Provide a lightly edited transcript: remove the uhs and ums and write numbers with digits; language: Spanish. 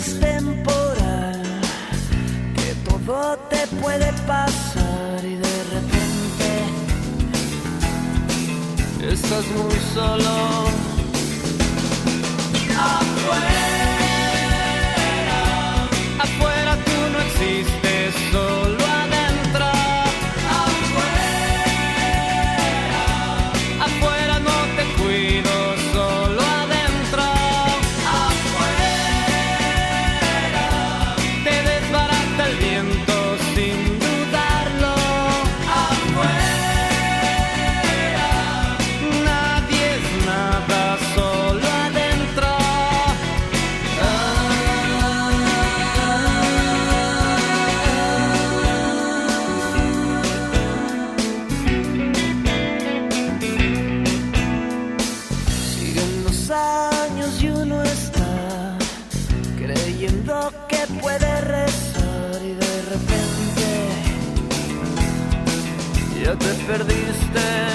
es temporal, que todo te puede pasar y de repente estás muy solo. Afuera, afuera tú no existes, solo adentro. Afuera, afuera no te cuido, solo adentro. Afuera, te desbarata el viento sin dudarlo. Afuera, nadie es nada, solo adentro. Siguen los años y uno está creyendo que puede rezar y de repente ya te perdiste.